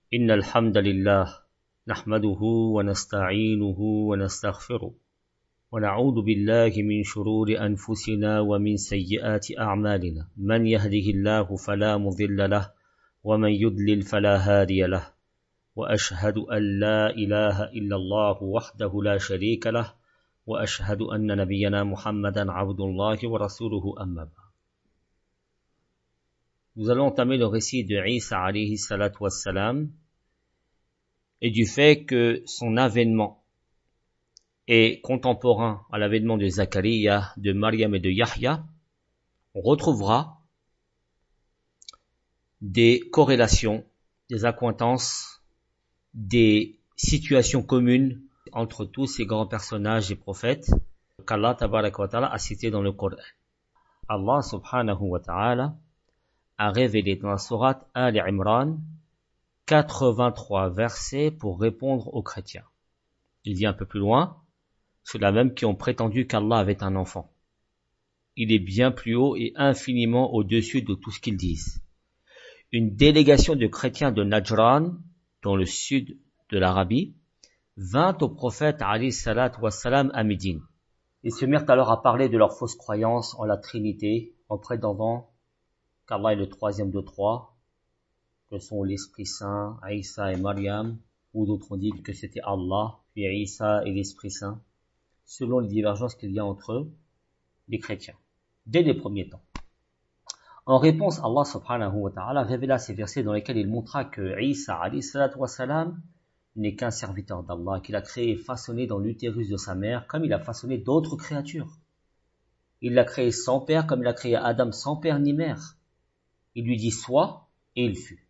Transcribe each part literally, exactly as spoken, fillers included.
إن الحمد لله نحمده ونستعينه ونستغفره ونعوذ بالله من شرور أنفسنا ومن سيئات أعمالنا من يهده الله فلا مضل له ومن يضلل فلا هادي له وأشهد أن لا إله إلا الله وحده لا شريك له وأشهد أن نبينا محمدا عبد الله ورسوله أما بعد. Nous allons entamer le récit de Isa alayhi salatu wassalam et du fait que son avènement est contemporain à l'avènement de Zachariah, de Maryam et de Yahya. On retrouvera des corrélations, des accointances, des situations communes entre tous ces grands personnages et prophètes qu'Allah tabaraka wa ta'ala a cités dans le Coran. Allah subhanahu wa ta'ala a révélé dans la sourate Al-Imran quatre-vingt-trois versets pour répondre aux chrétiens. Il dit un peu plus loin, ceux-là même qui ont prétendu qu'Allah avait un enfant. Il est bien plus haut et infiniment au-dessus de tout ce qu'ils disent. Une délégation de chrétiens de Najran, dans le sud de l'Arabie, vint au prophète alayhi salatu wassalam à Médine. Ils se mirent alors à parler de leur fausse croyance en la Trinité, en prétendant qu'Allah est le troisième de trois, que sont l'Esprit Saint, Isa et Maryam, ou d'autres ont dit que c'était Allah, puis Isa et l'Esprit Saint, selon les divergences qu'il y a entre eux, les chrétiens, dès les premiers temps. En réponse, Allah subhanahu wa ta'ala révéla ces versets dans lesquels il montra que Isa alayhi salatu wassalam n'est qu'un serviteur d'Allah, qu'il a créé et façonné dans l'utérus de sa mère, comme il a façonné d'autres créatures. Il l'a créé sans père, comme il a créé Adam sans père ni mère. Il lui dit sois, et il fut.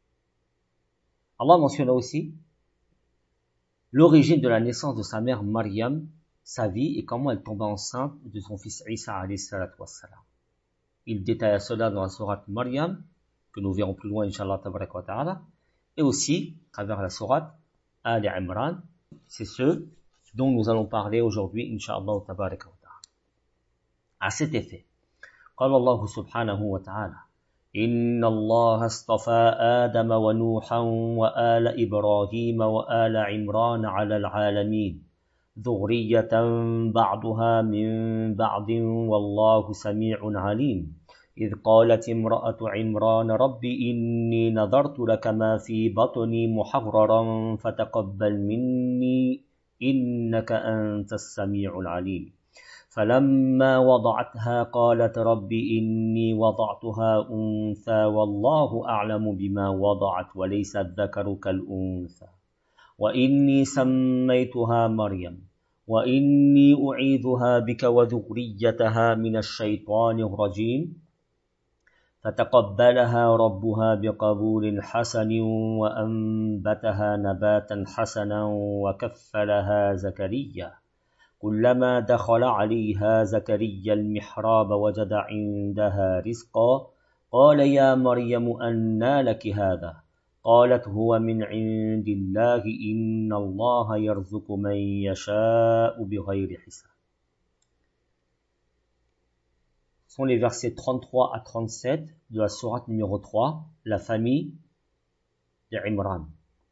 Allah mentionna aussi l'origine de la naissance de sa mère Maryam, sa vie et comment elle tomba enceinte de son fils Isa alayhi salatu wassalam. Il détailla cela dans la sourate Maryam, que nous verrons plus loin, Inch'Allah tabaraka wa ta'ala, et aussi, à travers la sourate Al-Imran, c'est ce dont nous allons parler aujourd'hui, Inch'Allah tabaraka wa ta'ala. À cet effet, قال الله سبحانه وتعالى إن الله اصطفى آدم ونوحا وآل إبراهيم وآل عمران على العالمين ذرية بعضها من بعض والله سميع عليم إذ قالت امرأة عمران رب إني نذرت لك ما في بطني محررا فتقبل مني إنك أنت السميع العليم فلما وضعتها قالت رب إني وضعتها أنثى والله أعلم بما وضعت وليس الذكر كالأنثى وإني سميتها مريم وإني أعيذها بك وذريتها من الشيطان الرجيم فتقبلها ربها بقبول حسن وأنبتها نباتا حسنا وكفلها زكريا كلما دخل عليها زكريا المحراب وجد عندها رزقا قال يا مريم أنى لك هذا قالت هو من عند الله إن الله يرزق من يشاء بغير حساب. Ce sont les versets trente-trois à trente-sept de la sourate numéro trois, la famille de Imran.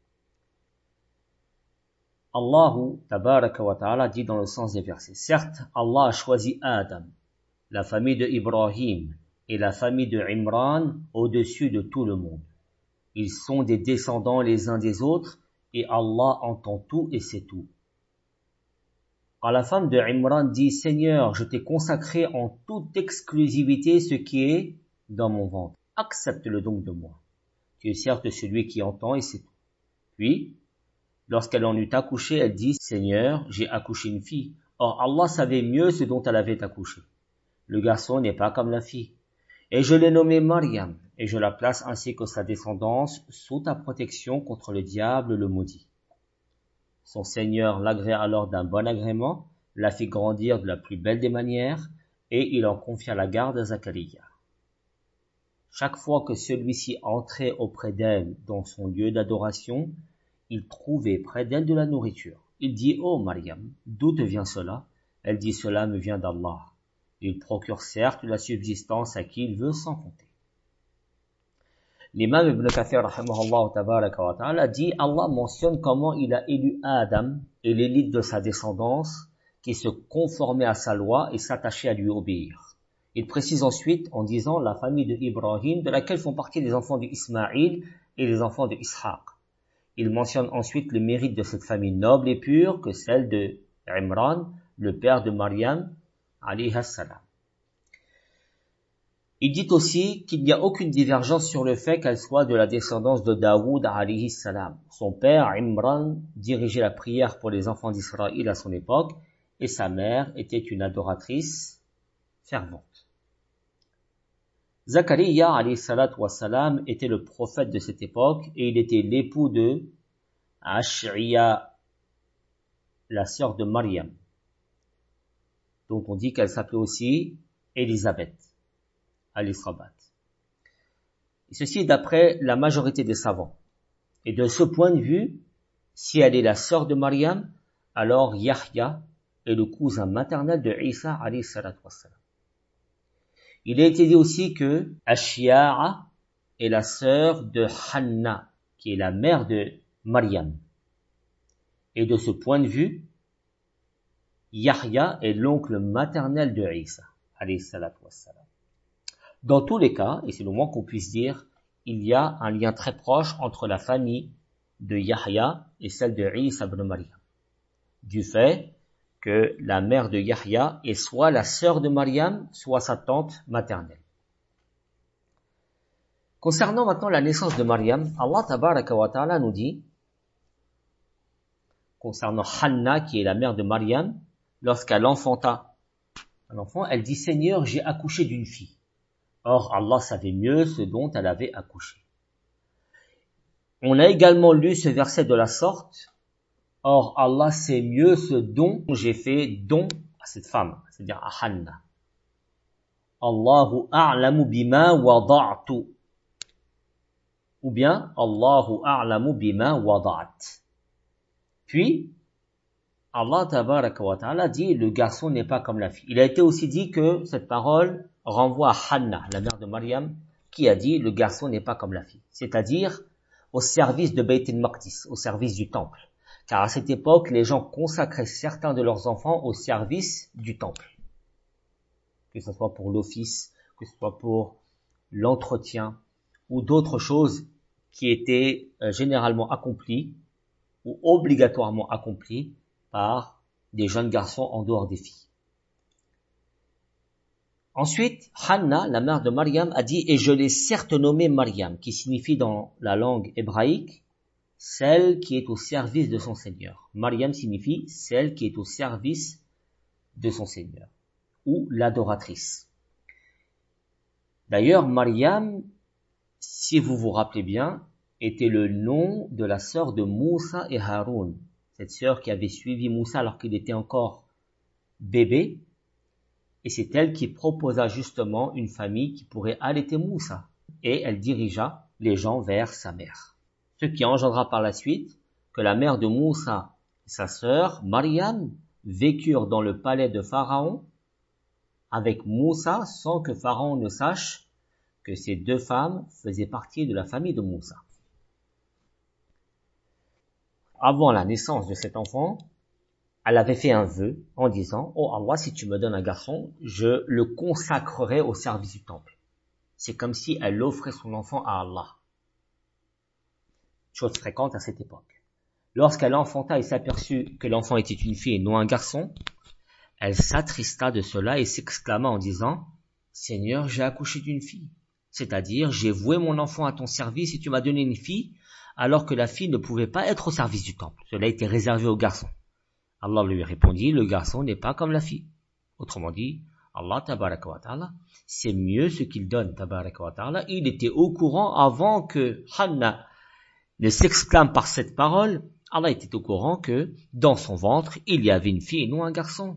Allah tabaraka wa ta'ala dit dans le sens des versets, certes, Allah a choisi Adam, la famille de Ibrahim et la famille de Imran au-dessus de tout le monde. Ils sont des descendants les uns des autres et Allah entend tout et sait tout. Quand la femme de Imran dit, Seigneur, je t'ai consacré en toute exclusivité ce qui est dans mon ventre. Accepte-le donc de moi. Tu es certes celui qui entend et sait tout. Puis, lorsqu'elle en eut accouché, elle dit, Seigneur, j'ai accouché une fille. Or, Allah savait mieux ce dont elle avait accouché. Le garçon n'est pas comme la fille. Et je l'ai nommée Maryam, et je la place ainsi que sa descendance sous ta protection contre le diable le maudit. Son Seigneur l'agrée alors d'un bon agrément, la fit grandir de la plus belle des manières, et il en confia la garde à Zachariah. Chaque fois que celui-ci entrait auprès d'elle dans son lieu d'adoration, il trouvait près d'elle de la nourriture. Il dit, ô Maryam, d'où te vient cela? Elle dit, cela me vient d'Allah. Il procure certes la subsistance à qui il veut sans compter. L'imam Ibn Kathir, rahimahullah tabaraka wa ta'ala, dit, Allah mentionne comment il a élu Adam et l'élite de sa descendance qui se conformait à sa loi et s'attachait à lui obéir. Il précise ensuite en disant la famille de Ibrahim, de laquelle font partie les enfants d'Ismaïl et les enfants de Ishaq. Il mentionne ensuite le mérite de cette famille noble et pure que celle de Imran, le père de Maryam, alayha salam. Il dit aussi qu'il n'y a aucune divergence sur le fait qu'elle soit de la descendance de Daoud alayhi salam. Son père, Imran, dirigeait la prière pour les enfants d'Israël à son époque et sa mère était une adoratrice fervente. Zachariah alayhi salatu wa salam était le prophète de cette époque et il était l'époux de Ash'ia, la sœur de Maryam, dont on dit qu'elle s'appelait aussi Élisabeth. Al-Israbat. Et ceci d'après la majorité des savants. Et de ce point de vue, si elle est la sœur de Maryam, alors Yahya est le cousin maternel de Isa alayhi salatu wassalam. Il a été dit aussi que Ashiya'a est la sœur de Hanna, qui est la mère de Maryam. Et de ce point de vue, Yahya est l'oncle maternel de Isa alayhi salatu wassalam. Dans tous les cas, et c'est le moins qu'on puisse dire, il y a un lien très proche entre la famille de Yahya et celle de Isa ibn Maryam. Du fait que la mère de Yahya est soit la sœur de Maryam, soit sa tante maternelle. Concernant maintenant la naissance de Maryam, Allah tabaraka wa ta'ala nous dit, concernant Hanna qui est la mère de Maryam, lorsqu'elle enfanta un enfant, elle dit, Seigneur, j'ai accouché d'une fille. Or, Allah savait mieux ce dont elle avait accouché. On a également lu ce verset de la sorte. Or, Allah sait mieux ce dont j'ai fait don à cette femme, c'est-à-dire à Hanna. Allahu a'lamu bima wada'tu. Ou bien, Allahu a'lamu bima wada'at. Puis, Allah tabaraka wa ta'ala dit, le garçon n'est pas comme la fille. Il a été aussi dit que cette parole renvoie à Hanna, la mère de Maryam, qui a dit, le garçon n'est pas comme la fille. C'est-à-dire, au service de Bayt al-Maqdis, au service du temple. Car à cette époque, les gens consacraient certains de leurs enfants au service du temple. Que ce soit pour l'office, que ce soit pour l'entretien, ou d'autres choses qui étaient euh, généralement accomplies, ou obligatoirement accomplies, par des jeunes garçons en dehors des filles. Ensuite, Hanna, la mère de Maryam, a dit « Et je l'ai certes nommée Maryam », qui signifie dans la langue hébraïque « celle qui est au service de son Seigneur ». Maryam signifie « celle qui est au service de son Seigneur » ou « l'adoratrice ». D'ailleurs, Maryam, si vous vous rappelez bien, était le nom de la sœur de Moussa et Haroun. Cette sœur qui avait suivi Moussa alors qu'il était encore bébé, et c'est elle qui proposa justement une famille qui pourrait allaiter Moussa, et elle dirigea les gens vers sa mère. Ce qui engendra par la suite que la mère de Moussa et sa sœur, Maryam, vécurent dans le palais de Pharaon avec Moussa sans que Pharaon ne sache que ces deux femmes faisaient partie de la famille de Moussa. Avant la naissance de cet enfant, elle avait fait un vœu en disant « Oh Allah, si tu me donnes un garçon, je le consacrerai au service du temple. » C'est comme si elle offrait son enfant à Allah. Chose fréquente à cette époque. Lorsqu'elle enfanta et s'aperçut que l'enfant était une fille et non un garçon, elle s'attrista de cela et s'exclama en disant « Seigneur, j'ai accouché d'une fille. » C'est-à-dire, j'ai voué mon enfant à ton service et tu m'as donné une fille, alors que la fille ne pouvait pas être au service du temple. Cela était réservé au garçon. Allah lui répondit, le garçon n'est pas comme la fille. Autrement dit, Allah tabaraka wa ta'ala, c'est mieux ce qu'il donne tabaraka wa ta'ala. Il était au courant avant que Hanna ne s'exclame par cette parole. Allah était au courant que dans son ventre, il y avait une fille et non un garçon.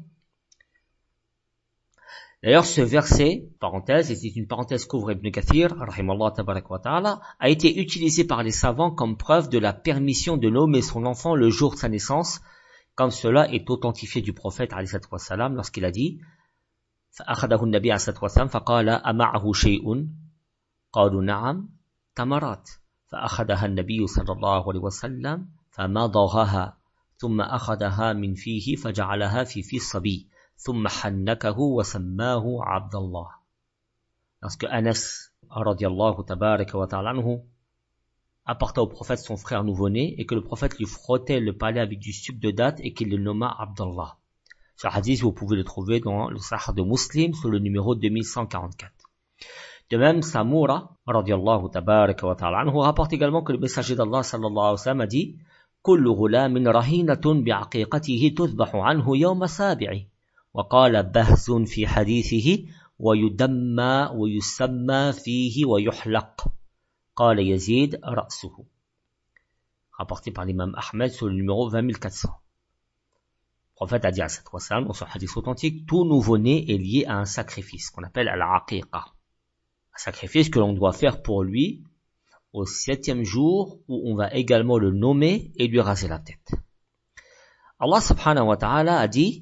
D'ailleurs, ce verset, parenthèse, et c'est une parenthèse qu'ouvre Ibn Kathir, rahimallah tabaraka wa ta'ala, a été utilisé par les savants comme preuve de la permission de nommer son enfant le jour de sa naissance, comme cela est authentifié du prophète alayhi salatu wa salam lorsqu'il a dit فأخذه النبي عليه الصلاة والسلام فقال أمعه شيء قالوا نعم تمرات فأخذها النبي صلى الله عليه وسلم فمضغها ثم أخذها من فيه فجعلها في في الصبي ثم حنكه وسماه عبد الله. Lorsque Anas radiyallahu tabaraka wa ta'ala anhu apporta au prophète son frère nouveau-né et que le prophète lui frottait le palais avec du sucre de date et qu'il le nomma Abdallah. Ce hadith, vous pouvez le trouver dans le Sahih de Muslim sur le numéro deux mille cent quarante-quatre. De même, Samura, radiyallahu tabaraka wa ta'ala anhu, rapporte également que le messager d'Allah sallallahu alayhi wa sallam a dit كل غلام رهينة بعقيقته تذبح عنه يوم سابع. وقال بهز في حديثه ويدمى ويسمى فيه ويحلق. قال يزيد رأسه. Rapporté par l'imam Ahmed sur le numéro vingt mille quatre cents. Le prophète a dit à cette fois dans son hadith authentique, tout nouveau-né est lié à un sacrifice qu'on appelle al-aqiqa. Un sacrifice que l'on doit faire pour lui au septième jour où on va également le nommer et lui raser la tête. Allah subhanahu wa ta'ala a dit,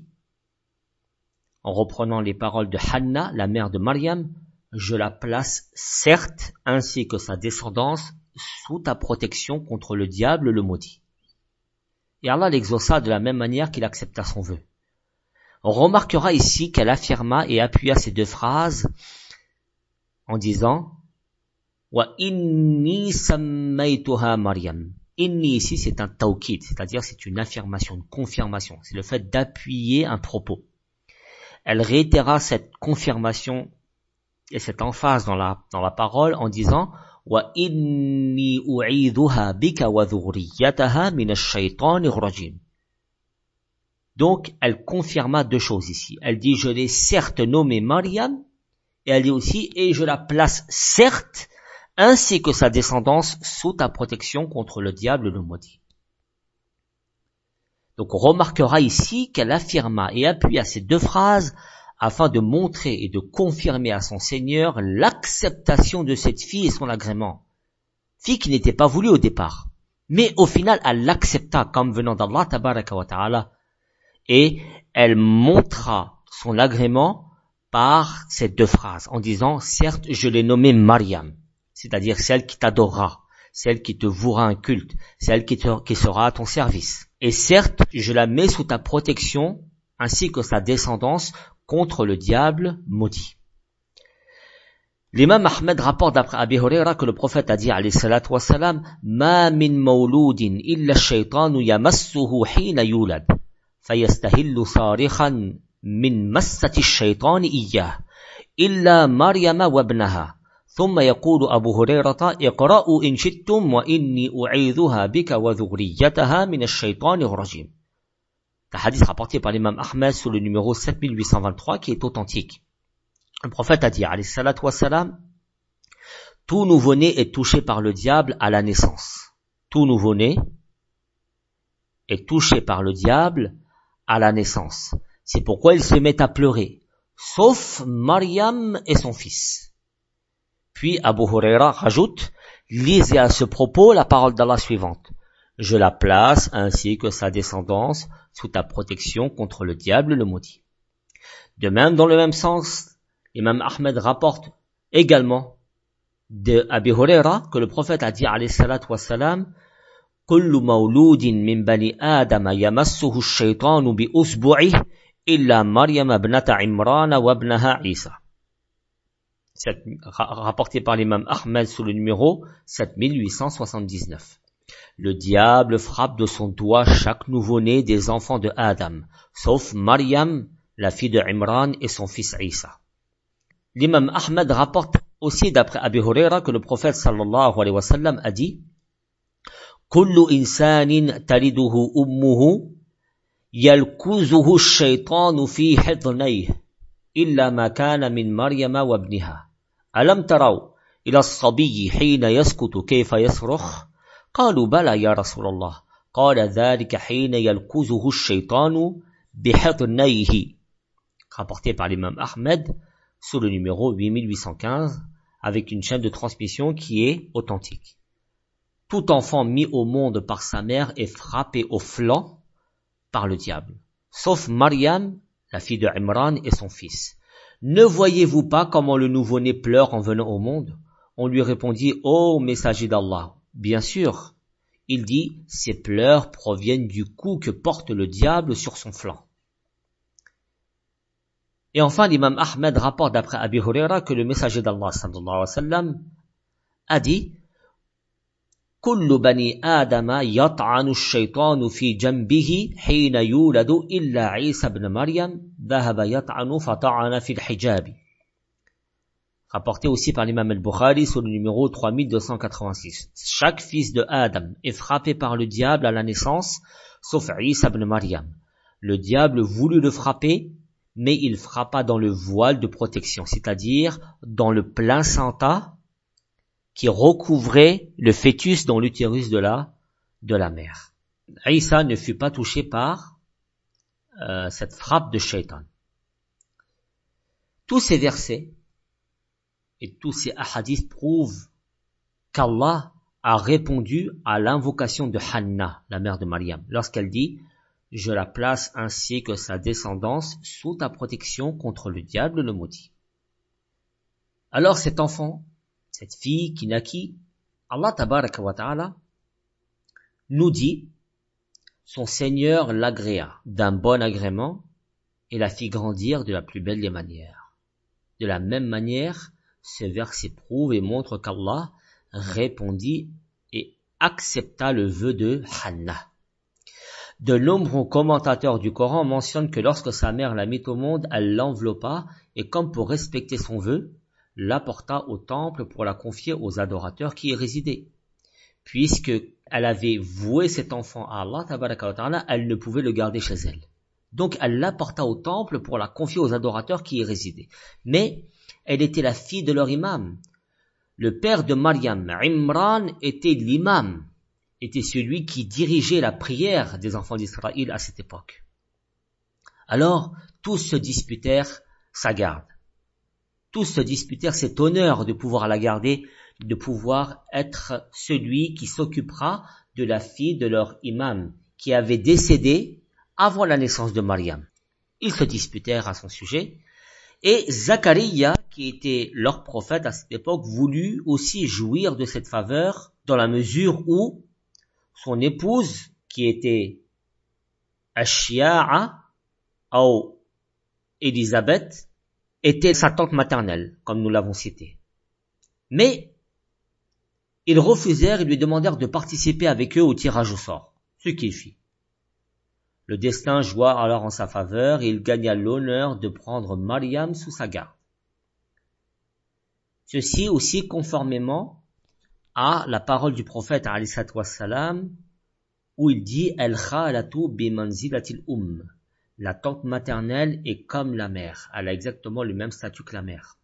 en reprenant les paroles de Hanna, la mère de Maryam, je la place certes ainsi que sa descendance sous ta protection contre le diable le maudit. Et Allah l'exauça de la même manière qu'il accepta son vœu. On remarquera ici qu'elle affirma et appuya ces deux phrases en disant wa inni sammaytuha Maryam. Inni ici c'est un tawkid, c'est-à-dire c'est une affirmation, une confirmation. C'est le fait d'appuyer un propos. Elle réitéra cette confirmation et cette emphase dans la, dans la parole en disant wa inni u'idhuha bika wa dhurriyyataha min ash-shaytanir rajim. Donc elle confirma deux choses ici. Elle dit je l'ai certes nommée Maryam et elle dit aussi et je la place certes ainsi que sa descendance sous ta protection contre le diable le maudit. Donc on remarquera ici qu'elle affirma et appuya ces deux phrases afin de montrer et de confirmer à son Seigneur l'acceptation de cette fille et son agrément. Fille qui n'était pas voulue au départ. Mais au final, elle l'accepta comme venant d'Allah tabaraka wa ta'ala. Et elle montra son agrément par ces deux phrases en disant, certes, je l'ai nommée Maryam. C'est-à-dire celle qui t'adorera, celle qui te vouera un culte, celle qui, te, qui sera à ton service. Et certes, je la mets sous ta protection, ainsi que sa descendance, contre le diable maudit. L'imam Ahmed rapporte d'après Abi Huraira que le prophète a dit, alayhi salatu wa salam, ma min mawloudin illa shaytanu yamassuhu hina yulad, fayastahillu sarikhan min massati shaytani iyyah, illa Maryama wabnaha. ثم يقول أبو هريرة اقرأوا إن شئتم وإني أعيذها بك وذريتها من الشيطان الرجيم. Le hadith rapporté par l'imam Ahmed sur le numéro sept mille huit cent vingt-trois qui est authentique. Le prophète a dit, alayhi salatu wa salam, tout nouveau-né est touché par le diable à la naissance. Tout nouveau-né est touché par le diable à la naissance. C'est pourquoi il se met à pleurer, sauf Maryam et son fils. Puis Abu Huraira rajoute, lisez à ce propos la parole d'Allah suivante. Je la place ainsi que sa descendance sous ta protection contre le diable le maudit. De même, dans le même sens, l'imam Ahmed rapporte également de Abi Huraira que le prophète a dit alayhi salatu wa salam, kullu mawludin min bani Adam yamassuhu ash-shaytanu bi usbu'ihi illa Maryam ibnata Imran wa ibnaha Isa. C'est rapporté par l'imam Ahmed sous le numéro sept mille huit cent soixante-dix-neuf. Le diable frappe de son doigt chaque nouveau-né des enfants de Adam, sauf Maryam, la fille de Imran et son fils Isa. L'imam Ahmed rapporte aussi d'après Abi Huraira que le prophète sallallahu alayhi wa sallam a dit kullu insanin taliduhu ummuhu yalkuzuhu ash-shaytanu fi hidnayhi illa ma kana min Maryama wa ibniha alam taraw ila as-sabiyyi hina yaskutu kayfa yasrukh qalu bala ya Rasulallah qala dhalika hina yalkuzuhu ash-shaytanu bi hidnayhi. Rapporté par l'imam Ahmed sur le numéro huit mille huit cent quinze avec une chaîne de transmission qui est authentique. Tout enfant mis au monde par sa mère est frappé au flanc par le diable, sauf Maryam, la fille de Imran et son fils. Ne voyez-vous pas comment le nouveau-né pleure en venant au monde? On lui répondit, ô messager d'Allah, bien sûr. Il dit, ces pleurs proviennent du coup que porte le diable sur son flanc. Et enfin, l'imam Ahmed rapporte d'après Abi Huraira que le messager d'Allah sallallahu alayhi wa sallam a dit, كل بني آدم يطعن الشيطان في جنبه حين يولد إلا عيسى بن مريم ذهب يطعن فطعن في الحجاب. Rapporté aussi par l'imam al-Bukhari sur le numéro trois mille deux cent quatre-vingt-six. Chaque fils de Adam est frappé par le diable à la naissance, sauf Isa ibn Maryam. Le diable voulut le frapper, mais il frappa dans le voile de protection, c'est-à-dire dans le placenta qui recouvrait le fœtus dans l'utérus de la, de la mère. Isa ne fut pas touché par euh, cette frappe de Shaitan. Tous ces versets et tous ces hadiths prouvent qu'Allah a répondu à l'invocation de Hanna, la mère de Maryam, lorsqu'elle dit « Je la place ainsi que sa descendance sous ta protection contre le diable le maudit. » Alors cet enfant, cette fille qui naquit, Allah tabaraka wa ta'ala nous dit « Son Seigneur l'agréa d'un bon agrément et la fit grandir de la plus belle des manières. » De la même manière, ce verset prouve et montre qu'Allah répondit et accepta le vœu de Hanna. De nombreux commentateurs du Coran mentionnent que lorsque sa mère la mit au monde, elle l'enveloppa et comme pour respecter son vœu, l'apporta au temple pour la confier aux adorateurs qui y résidaient. Puisque elle avait voué cet enfant à Allah, tabaraka wa ta'ala, elle ne pouvait le garder chez elle. Donc elle l'apporta au temple pour la confier aux adorateurs qui y résidaient. Mais elle était la fille de leur imam. Le père de Maryam, Imran, était l'imam, était celui qui dirigeait la prière des enfants d'Israël à cette époque. Alors, tous se disputèrent sa garde. Tous se disputèrent cet honneur de pouvoir la garder, de pouvoir être celui qui s'occupera de la fille de leur imam, qui avait décédé avant la naissance de Maryam. Ils se disputèrent à son sujet, et Zacharia, qui était leur prophète à cette époque, voulut aussi jouir de cette faveur dans la mesure où son épouse, qui était Ashia'a ou Élisabeth, était sa tante maternelle, comme nous l'avons cité. Mais ils refusèrent et lui demandèrent de participer avec eux au tirage au sort, ce qu'il fit. Le destin joua alors en sa faveur et il gagna l'honneur de prendre Maryam sous sa garde. Ceci aussi conformément à la parole du prophète alayhi salatu wassalam où il dit « El-khalatu bimanzilatil umm » La tante maternelle est comme la mère. Elle a exactement le même statut que la mère.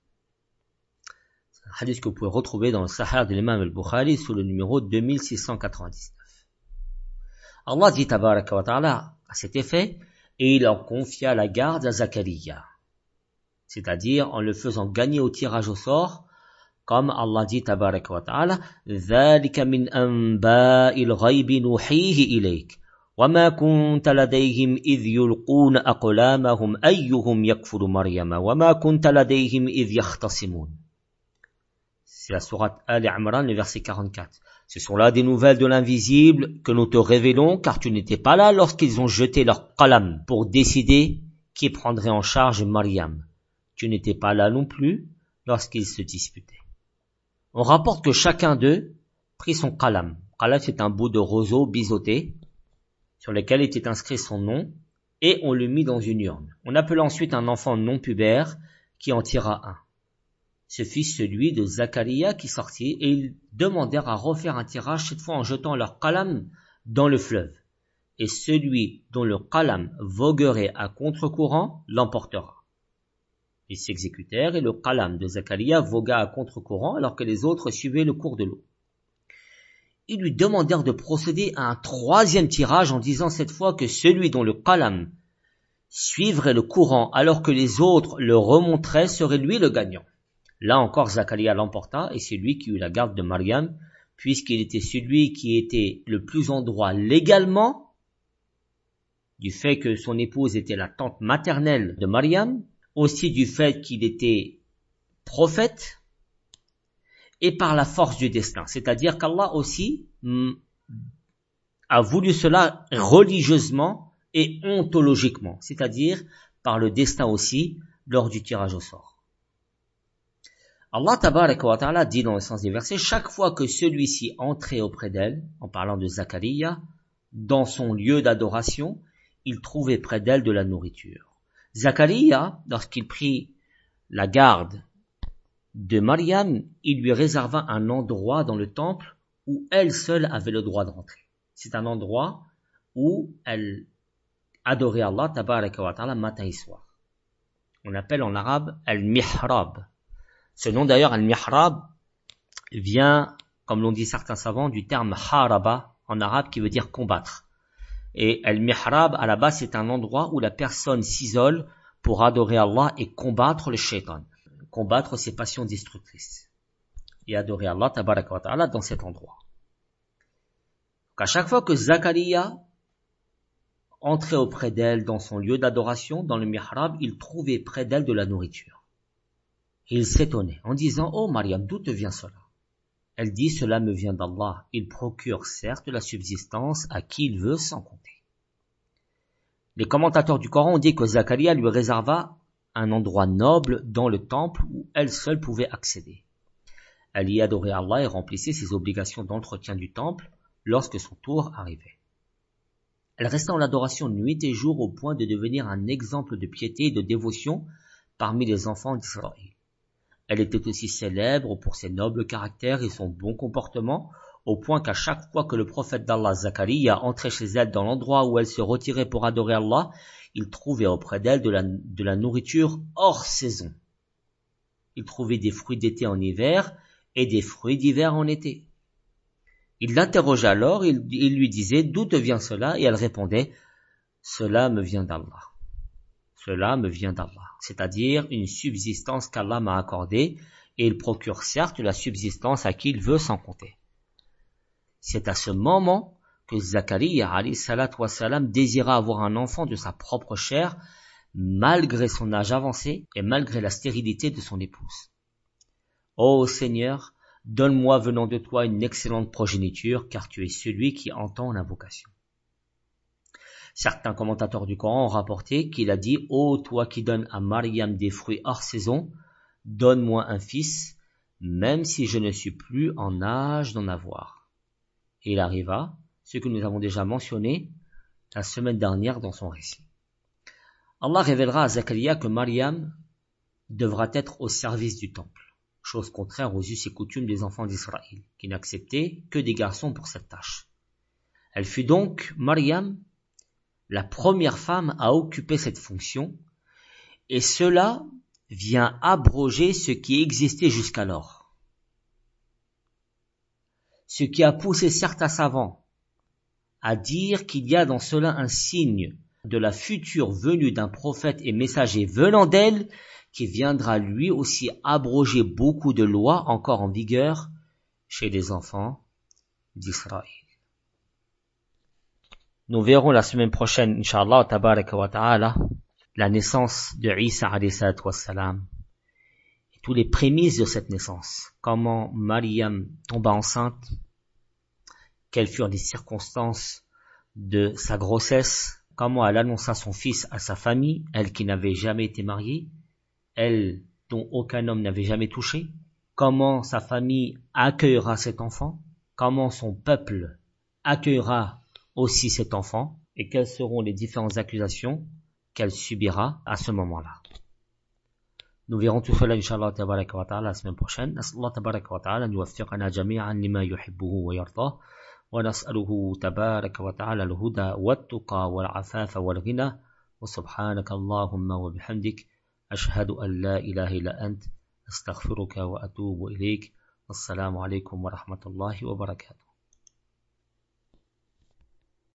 C'est un hadith que vous pouvez retrouver dans le Sahih de l'imam al-Bukhari sous le numéro deux mille six cent quatre-vingt-dix-neuf. Allah dit tabaraka wa ta'ala à cet effet, et il en confia la garde à Zacharia, c'est-à-dire en le faisant gagner au tirage au sort, comme Allah dit tabaraka wa ta'ala, ذَلِكَ مِنْ أَنْبَاءِ الْغَيْبِ نُوحِيهِ إِلَيْكَ وَمَا كُنْتَ لَدَيْهِمْ إِذْ يُلْقُونَ أَقْلَامَهُمْ أَيُّهُمْ يَكْفُرُ مَرْيَمَ وَمَا كُنْتَ لَدَيْهِمْ إِذْ يَخْتَصِمُونَ. C'est la sourate Al-Imran, le verset quarante-quatre. Ce sont là des nouvelles de l'invisible que nous te révélons, car tu n'étais pas là lorsqu'ils ont jeté leur qalam pour décider qui prendrait en charge Maryam. Tu n'étais pas là non plus lorsqu'ils se disputaient. On rapporte que chacun d'eux prit son qalam. Qalam, c'est un bout de roseau biseauté sur lequel était inscrit son nom et on le mit dans une urne. On appela ensuite un enfant non pubère qui en tira un. Ce fut celui de Zacharia qui sortit et ils demandèrent à refaire un tirage, cette fois en jetant leur qalam dans le fleuve. Et celui dont le qalam voguerait à contre-courant l'emportera. Ils s'exécutèrent et le qalam de Zacharia vogua à contre-courant alors que les autres suivaient le cours de l'eau. Ils lui demandèrent de procéder à un troisième tirage en disant cette fois que celui dont le qalam suivrait le courant alors que les autres le remonteraient serait lui le gagnant. Là encore, Zacharia l'emporta et c'est lui qui eut la garde de Maryam, puisqu'il était celui qui était le plus en droit légalement, du fait que son épouse était la tante maternelle de Maryam, aussi du fait qu'il était prophète, et par la force du destin. C'est-à-dire qu'Allah aussi mm, a voulu cela religieusement et ontologiquement, c'est-à-dire par le destin aussi lors du tirage au sort. Allah tabaraka wa ta'ala dit dans le sens des versets, chaque fois que celui-ci entrait auprès d'elle, en parlant de Zakaria, dans son lieu d'adoration, il trouvait près d'elle de la nourriture. Zakaria, lorsqu'il prit la garde de Maryam, il lui réserva un endroit dans le temple où elle seule avait le droit de rentrer. C'est un endroit où elle adorait Allah tabaraka wa ta'ala matin et soir. On appelle en arabe al-mihrab. Ce nom d'ailleurs, al-mihrab, vient, comme l'ont dit certains savants, du terme haraba en arabe qui veut dire combattre. Et al-mihrab, à la base, c'est un endroit où la personne s'isole pour adorer Allah et combattre le shaitan. Combattre ses passions destructrices. Et adorer Allah, tabaraka wa ta'ala, dans cet endroit. Donc, à chaque fois que Zakaria entrait auprès d'elle dans son lieu d'adoration, dans le mihrab, il trouvait près d'elle de la nourriture. Il s'étonnait en disant « Oh Maryam, d'où te vient cela ?» Elle dit « Cela me vient d'Allah. Il procure certes la subsistance à qui il veut sans compter. » Les commentateurs du Coran ont dit que Zakaria lui réserva un endroit noble dans le temple où elle seule pouvait accéder. Elle y adorait Allah et remplissait ses obligations d'entretien du temple lorsque son tour arrivait. Elle restait en adoration nuit et jour au point de devenir un exemple de piété et de dévotion parmi les enfants d'Israël. Elle était aussi célèbre pour ses nobles caractères et son bon comportement, au point qu'à chaque fois que le prophète d'Allah, Zakaria, entrait chez elle dans l'endroit où elle se retirait pour adorer Allah, il trouvait auprès d'elle de la, de la nourriture hors saison. Il trouvait des fruits d'été en hiver et des fruits d'hiver en été. Il l'interrogeait alors, il, il lui disait « D'où te vient cela ?» Et elle répondait « Cela me vient d'Allah. Cela me vient d'Allah. » C'est-à-dire une subsistance qu'Allah m'a accordée, et il procure certes la subsistance à qui il veut sans compter. C'est à ce moment que Zakaria alayhi salatu wassalam désira avoir un enfant de sa propre chair, malgré son âge avancé et malgré la stérilité de son épouse. Ô Seigneur, donne-moi venant de toi une excellente progéniture, car tu es celui qui entend l'invocation. Certains commentateurs du Coran ont rapporté qu'il a dit « Ô toi qui donnes à Maryam des fruits hors saison, donne-moi un fils, même si je ne suis plus en âge d'en avoir. » Et il arriva, ce que nous avons déjà mentionné la semaine dernière dans son récit. Allah révélera à Zakaria que Maryam devra être au service du temple, chose contraire aux us et coutumes des enfants d'Israël, qui n'acceptaient que des garçons pour cette tâche. Elle fut donc, Maryam, la première femme à occuper cette fonction, et cela vient abroger ce qui existait jusqu'alors. Ce qui a poussé certains savants à dire qu'il y a dans cela un signe de la future venue d'un prophète et messager venant d'elle, qui viendra lui aussi abroger beaucoup de lois encore en vigueur chez les enfants d'Israël. Nous verrons la semaine prochaine, Inch'Allah, tabaraka wa ta'ala, la naissance de Isa alayhi salatu wassalam, et tous les prémices de cette naissance. Comment Maryam tomba enceinte, quelles furent les circonstances de sa grossesse, comment elle annonça son fils à sa famille, elle qui n'avait jamais été mariée, elle dont aucun homme n'avait jamais touché, comment sa famille accueillera cet enfant, comment son peuple accueillera aussi cet enfant, et quelles seront les différentes accusations qu'elle subira à ce moment-là. Nous verrons tout cela, Inch'Allah, tabaraka wa ta'ala, la semaine prochaine. Nas'Allah, tabaraka wa ta'ala, nuwaffiqana jami'an lima yuhibbuhu wa yardah, wa nas'aluhu, tabaraka wa ta'ala, al-huda, wa-tuqa, wal-afafa, wal-ghina, wa subhanaka Allahumma wa bihamdik, ashhadu an la ilaha illa ant, astaghfiruka wa atubu ilayk. Assalamu alaikum wa rahmatullahi wa barakatuh.